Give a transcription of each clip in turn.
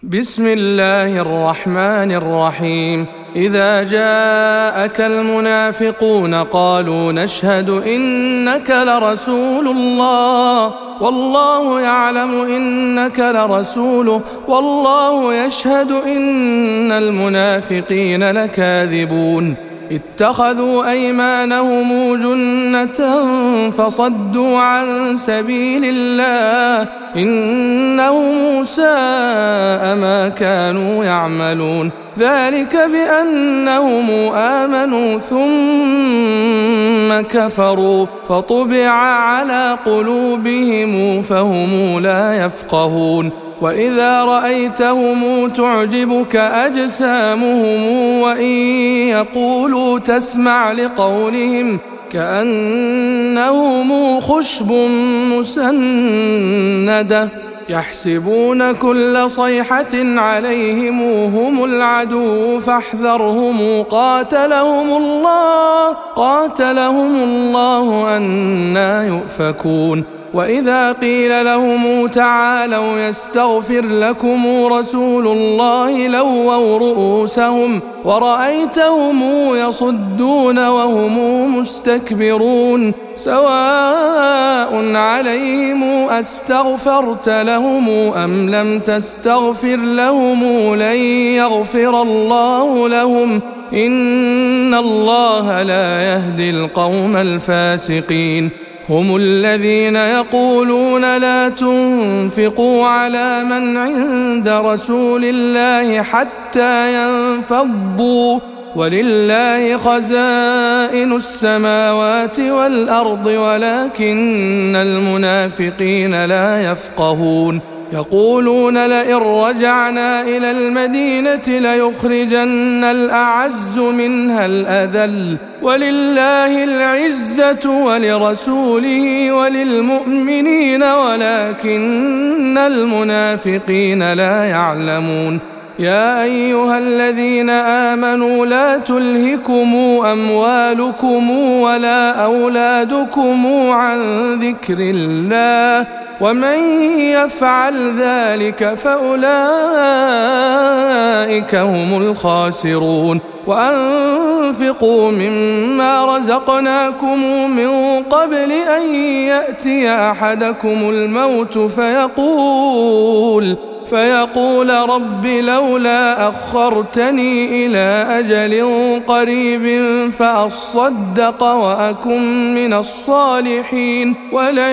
بسم الله الرحمن الرحيم. إذا جاءك المنافقون قالوا نشهد إنك لرسول الله والله يعلم إنك لرسوله والله يشهد إن المنافقين لكاذبون. اتخذوا أيمانهم جنة فصدوا عن سبيل الله إنهم ساء ما كانوا يعملون. ذلك بأنهم آمنوا ثم كفروا فطبع على قلوبهم فهم لا يفقهون. وإذا رأيتهم تعجبك أجسامهم وإن يقولوا تسمع لقولهم كأنهم خشب مسندة يحسبون كل صيحة عليهم هم العدو فاحذرهم قاتلهم الله أنى يؤفكون. وإذا قيل لهم تعالوا يستغفر لكم رسول الله لووا رؤوسهم ورأيتهم يصدون وهم مستكبرون. سواء عليهم أستغفرت لهم أم لم تستغفر لهم لن يغفر الله لهم إن الله لا يهدي القوم الفاسقين. هم الذين يقولون لا تنفقوا على من عند رسول الله حتى ينفضوا ولله خزائن السماوات والأرض ولكن المنافقين لا يفقهون. يقولون لئن رجعنا إلى المدينة ليخرجن الأعز منها الأذل ولله العزة ولرسوله وللمؤمنين ولكن المنافقين لا يعلمون. يا أيها الذين آمنوا لا تلهكم أموالكم ولا أولادكم عن ذكر الله ومن يفعل ذلك فأولئك هم الخاسرون. وأنفقوا مما رزقناكم من قبل أن يأتي أحدكم الموت فيقول رب لولا أخرتني إلى أجل قريب فأصدق وأكن من الصالحين ولن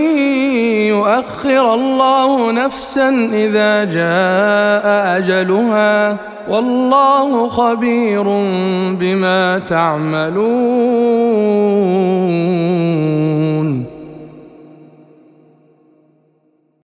يؤخر الله نفسا إذا جاء أجلها والله خبير بما تعملون.